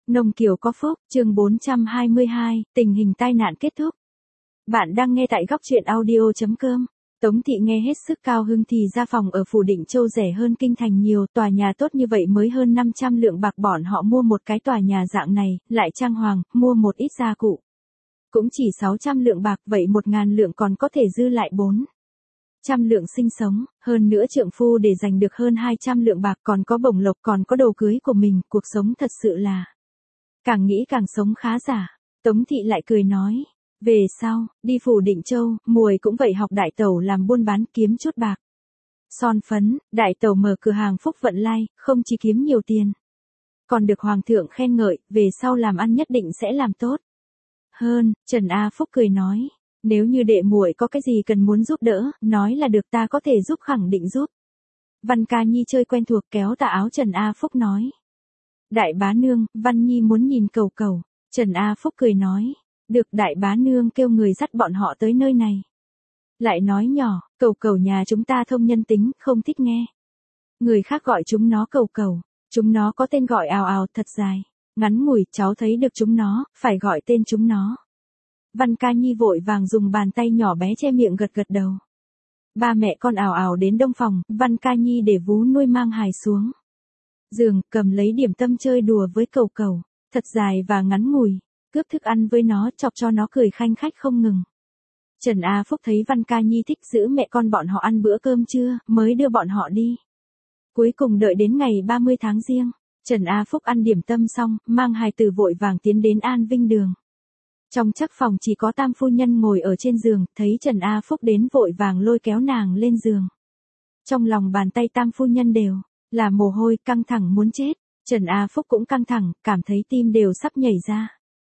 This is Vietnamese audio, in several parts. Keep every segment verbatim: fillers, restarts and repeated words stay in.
Nông Kiều có phúc, chương bốn trăm hai mươi hai, tình hình tai nạn kết thúc. Bạn đang nghe tại góc truyện audio.com. Tống Thị nghe hết sức cao hứng thì ra phòng ở Phủ Định Châu rẻ hơn kinh thành nhiều, tòa nhà tốt như vậy mới hơn năm trăm lượng bạc, bọn họ mua một cái tòa nhà dạng này, lại trang hoàng, mua một ít gia cụ. Cũng chỉ sáu trăm lượng bạc, vậy một ngàn lượng còn có thể dư lại bốn trăm lượng sinh sống, hơn nữa trượng phu để giành được hơn hai trăm lượng bạc, còn có bổng lộc, còn có đồ cưới của mình, cuộc sống thật sự là càng nghĩ càng sống khá giả. Tống Thị lại cười nói, về sau, đi Phủ Định Châu, muội cũng vậy, học đại tẩu làm buôn bán kiếm chút bạc. Son phấn, đại tẩu mở cửa hàng Phúc Vận Lai, không chỉ kiếm nhiều tiền, còn được hoàng thượng khen ngợi, về sau làm ăn nhất định sẽ làm tốt hơn. Trần A Phúc cười nói, nếu như đệ muội có cái gì cần muốn giúp đỡ, nói là được, ta có thể giúp, khẳng định giúp. Văn Ca Nhi chơi quen thuộc kéo tà áo Trần A Phúc nói, đại bá nương, Văn Nhi muốn nhìn cầu cầu. Trần A Phúc cười nói, được, đại bá nương kêu người dắt bọn họ tới nơi này. Lại nói nhỏ, cầu cầu nhà chúng ta thông nhân tính, không thích nghe người khác gọi chúng nó cầu cầu. Chúng nó có tên gọi ào ào, thật dài, ngắn ngủi, cháu thấy được chúng nó, phải gọi tên chúng nó. Văn Ca Nhi vội vàng dùng bàn tay nhỏ bé che miệng gật gật đầu. Ba mẹ con ào ào đến đông phòng, Văn Ca Nhi để vú nuôi mang hài xuống giường, cầm lấy điểm tâm chơi đùa với cầu cầu, thật dài và ngắn ngủi, cướp thức ăn với nó, chọc cho nó cười khanh khách không ngừng. Trần A Phúc thấy Văn Ca Nhi thích giữ mẹ con bọn họ ăn bữa cơm trưa, mới đưa bọn họ đi. Cuối cùng đợi đến ngày ba mươi tháng Giêng, Trần A Phúc ăn điểm tâm xong, mang hài tử vội vàng tiến đến An Vinh Đường. Trong chắc phòng chỉ có Tam phu nhân ngồi ở trên giường, thấy Trần A Phúc đến vội vàng lôi kéo nàng lên giường. Trong lòng bàn tay Tam phu nhân đều là mồ hôi, căng thẳng muốn chết. Trần A Phúc cũng căng thẳng, cảm thấy tim đều sắp nhảy ra.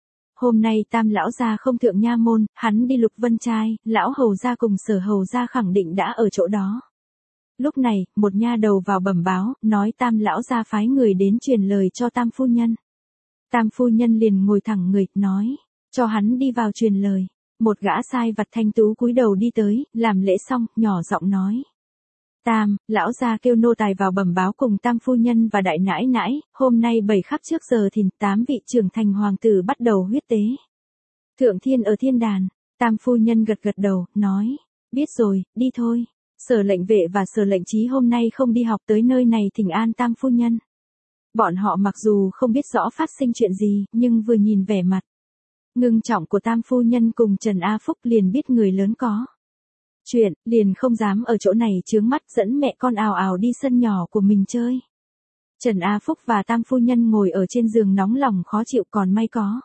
Hôm nay Tam lão gia không thượng nha môn, hắn đi Lục Vân Trai, lão hầu gia cùng Sở hầu gia khẳng định đã ở chỗ đó. Lúc này, một nha đầu vào bẩm báo, nói Tam lão gia phái người đến truyền lời cho Tam phu nhân. Tam phu nhân liền ngồi thẳng người, nói, cho hắn đi vào truyền lời. Một gã sai vặt thanh tú cúi đầu đi tới, làm lễ xong, nhỏ giọng nói, Tam, lão gia kêu nô tài vào bẩm báo cùng Tam phu nhân và đại nãi nãi, hôm nay bảy khắc trước giờ thìn, tám vị trưởng thành hoàng tử bắt đầu huyết tế. Thượng thiên ở thiên đàn. Tam phu nhân gật gật đầu, nói, biết rồi, đi thôi. Sở lệnh vệ và sở lệnh trí hôm nay không đi học, tới nơi này thỉnh an Tam phu nhân. Bọn họ mặc dù không biết rõ phát sinh chuyện gì, nhưng vừa nhìn vẻ mặt ngưng trọng của Tam phu nhân cùng Trần A Phúc liền biết người lớn có chuyện, liền không dám ở chỗ này chướng mắt, dẫn mẹ con ào ào đi sân nhỏ của mình chơi. Trần A Phúc và Tam phu nhân ngồi ở trên giường nóng lòng khó chịu, còn may có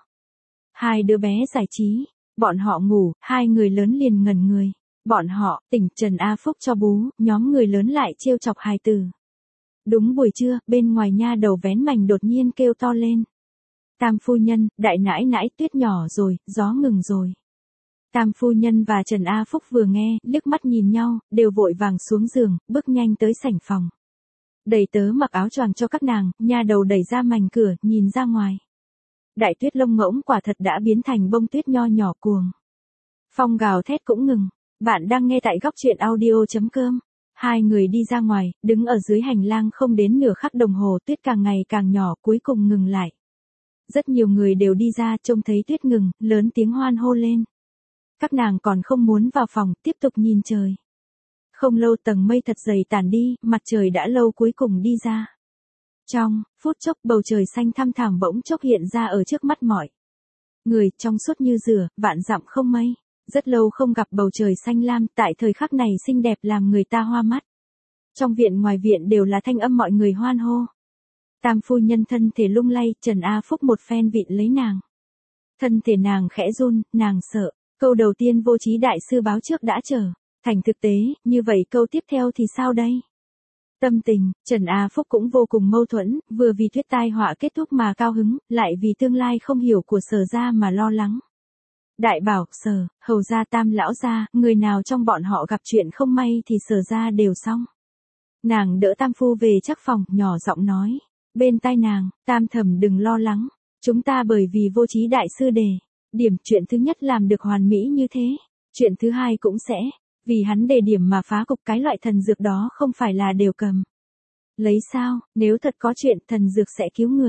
hai đứa bé giải trí. Bọn họ ngủ, hai người lớn liền ngẩn người. Bọn họ tỉnh, Trần A Phúc cho bú, nhóm người lớn lại trêu chọc hài tử. Đúng buổi trưa, bên ngoài nha đầu vén mành đột nhiên kêu to lên, Tam phu nhân, đại nãi nãi, tuyết nhỏ rồi, gió ngừng rồi. Tam phu nhân và Trần A Phúc vừa nghe, liếc mắt nhìn nhau, đều vội vàng xuống giường, bước nhanh tới sảnh phòng. Đầy tớ mặc áo choàng cho các nàng, nha đầu đẩy ra mành cửa, nhìn ra ngoài. Đại tuyết lông ngỗng quả thật đã biến thành bông tuyết nho nhỏ cuồng. Phong gào thét cũng ngừng. Bạn đang nghe tại góc truyện audio.com. Hai người đi ra ngoài, đứng ở dưới hành lang không đến nửa khắc đồng hồ, tuyết càng ngày càng nhỏ, cuối cùng ngừng lại. Rất nhiều người đều đi ra, trông thấy tuyết ngừng, lớn tiếng hoan hô lên. Các nàng còn không muốn vào phòng, tiếp tục nhìn trời. Không lâu tầng mây thật dày tản đi, mặt trời đã lâu cuối cùng đi ra. Trong phút chốc, bầu trời xanh thăm thẳm bỗng chốc hiện ra ở trước mắt mọi người, trong suốt như rửa, vạn dặm không mây. Rất lâu không gặp bầu trời xanh lam, tại thời khắc này xinh đẹp làm người ta hoa mắt. Trong viện ngoài viện đều là thanh âm mọi người hoan hô. Tam phu nhân thân thể lung lay, Trần A Phúc một phen vịn lấy nàng. Thân thể nàng khẽ run, nàng sợ. Câu đầu tiên Vô Trí đại sư báo trước đã trở thành thực tế, như vậy câu tiếp theo thì sao đây? Tâm tình, Trần A Phúc cũng vô cùng mâu thuẫn, vừa vì thuyết tai họa kết thúc mà cao hứng, lại vì tương lai không hiểu của Sở gia mà lo lắng. Đại bảo, Sở, hầu gia, Tam lão gia, người nào trong bọn họ gặp chuyện không may thì Sở gia đều xong. Nàng đỡ Tam phu về chắc phòng, nhỏ giọng nói. Bên tai nàng, Tam thẩm đừng lo lắng. Chúng ta bởi vì Vô Trí đại sư đề điểm, chuyện thứ nhất làm được hoàn mỹ như thế. Chuyện thứ hai cũng sẽ vì hắn đề điểm mà phá cục, cái loại thần dược đó không phải là đều cầm lấy sao, nếu thật có chuyện thần dược sẽ cứu người.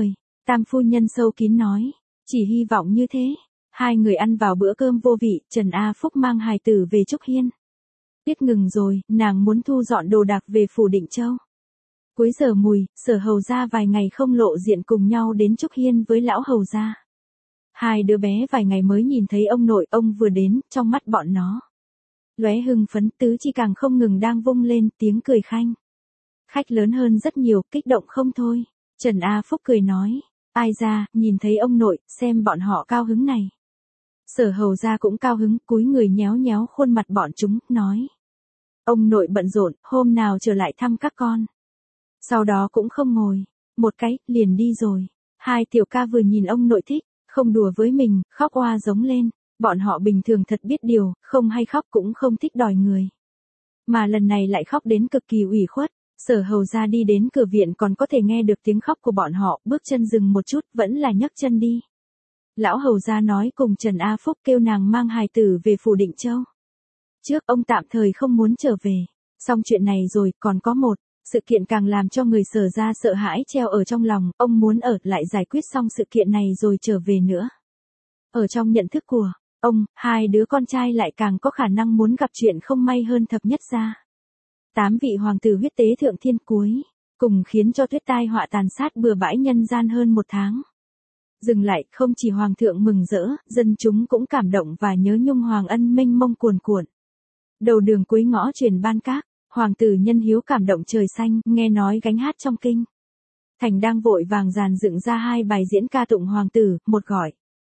Tam phu nhân sâu kín nói, chỉ hy vọng như thế. Hai người ăn vào bữa cơm vô vị, Trần A Phúc mang hài tử về Trúc Hiên. Tiết ngừng rồi, nàng muốn thu dọn đồ đạc về phủ Định Châu. Cuối giờ mùi, Sở Hầu gia vài ngày không lộ diện cùng nhau đến Trúc Hiên với lão hầu gia. Hai đứa bé vài ngày mới nhìn thấy ông nội, ông vừa đến, trong mắt bọn nó lóe hưng phấn, tứ chi càng không ngừng đang vung lên, tiếng cười khanh khách lớn hơn rất nhiều, kích động không thôi. Trần A Phúc cười nói, ai ra, nhìn thấy ông nội, xem bọn họ cao hứng này. Sở Hầu gia cũng cao hứng, cúi người nhéo nhéo khuôn mặt bọn chúng, nói, ông nội bận rộn, hôm nào trở lại thăm các con. Sau đó cũng không ngồi một cái, liền đi rồi. Hai tiểu ca vừa nhìn ông nội thích, không đùa với mình, khóc oa giống lên. Bọn họ bình thường thật biết điều, không hay khóc cũng không thích đòi người. Mà lần này lại khóc đến cực kỳ ủy khuất. Sở Hầu gia đi đến cửa viện còn có thể nghe được tiếng khóc của bọn họ, bước chân dừng một chút, vẫn là nhấc chân đi. Lão Hầu gia nói cùng Trần A Phúc kêu nàng mang hài tử về phủ Định Châu. Trước ông tạm thời không muốn trở về. Xong chuyện này rồi, còn có một sự kiện càng làm cho người Sở gia sợ hãi treo ở trong lòng, ông muốn ở lại giải quyết xong sự kiện này rồi trở về nữa. Ở trong nhận thức của ông, hai đứa con trai lại càng có khả năng muốn gặp chuyện không may hơn thập nhất gia. Tám vị hoàng tử huyết tế thượng thiên cuối, cùng khiến cho tuyết tai họa tàn sát bừa bãi nhân gian hơn một tháng. Dừng lại, không chỉ hoàng thượng mừng rỡ, dân chúng cũng cảm động và nhớ nhung hoàng ân mênh mông cuồn cuộn. Đầu đường cuối ngõ truyền ban các, hoàng tử nhân hiếu cảm động trời xanh, nghe nói gánh hát trong kinh. Thành đang vội vàng dàn dựng ra hai bài diễn ca tụng hoàng tử, một gọi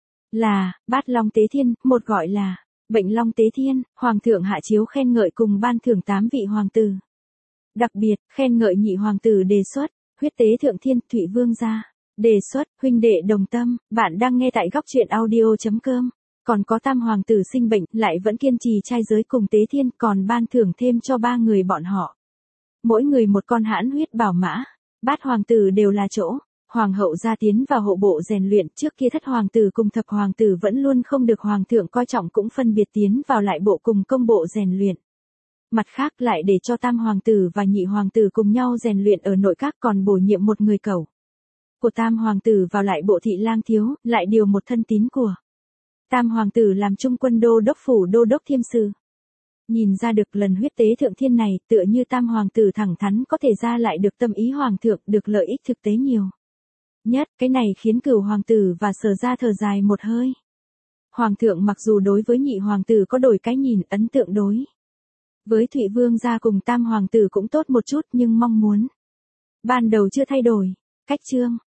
là Bát Long Tế Thiên, một gọi là Bệnh Long Tế Thiên. Hoàng thượng hạ chiếu khen ngợi cùng ban thưởng tám vị hoàng tử. Đặc biệt, khen ngợi nhị hoàng tử đề xuất, huyết tế thượng thiên, Thụy Vương gia. Đề xuất, huynh đệ đồng tâm. Bạn đang nghe tại góc truyện audio chấm com. Còn có tam hoàng tử sinh bệnh, lại vẫn kiên trì trai giới cùng Tế Thiên, còn ban thưởng thêm cho ba người bọn họ. Mỗi người một con hãn huyết bảo mã. Bát hoàng tử đều là chỗ. Hoàng hậu gia tiến vào hộ bộ rèn luyện, trước kia thất hoàng tử cùng thập hoàng tử vẫn luôn không được hoàng thượng coi trọng cũng phân biệt tiến vào lại bộ cùng công bộ rèn luyện. Mặt khác lại để cho tam hoàng tử và nhị hoàng tử cùng nhau rèn luyện ở nội các, còn bổ nhiệm một người cẩu của tam hoàng tử vào lại bộ thị lang thiếu, lại điều một thân tín của tam hoàng tử làm trung quân đô đốc phủ đô đốc thiêm sự. Nhìn ra được lần huyết tế thượng thiên này, tựa như tam hoàng tử thẳng thắn có thể ra lại được tâm ý hoàng thượng, được lợi ích thực tế nhiều nhất. Cái này khiến Cửu hoàng tử và Sở gia thở dài một hơi. Hoàng thượng mặc dù đối với nhị hoàng tử có đổi cái nhìn, ấn tượng đối với Thụy Vương gia cùng tam hoàng tử cũng tốt một chút, nhưng mong muốn ban đầu chưa thay đổi. Cách chương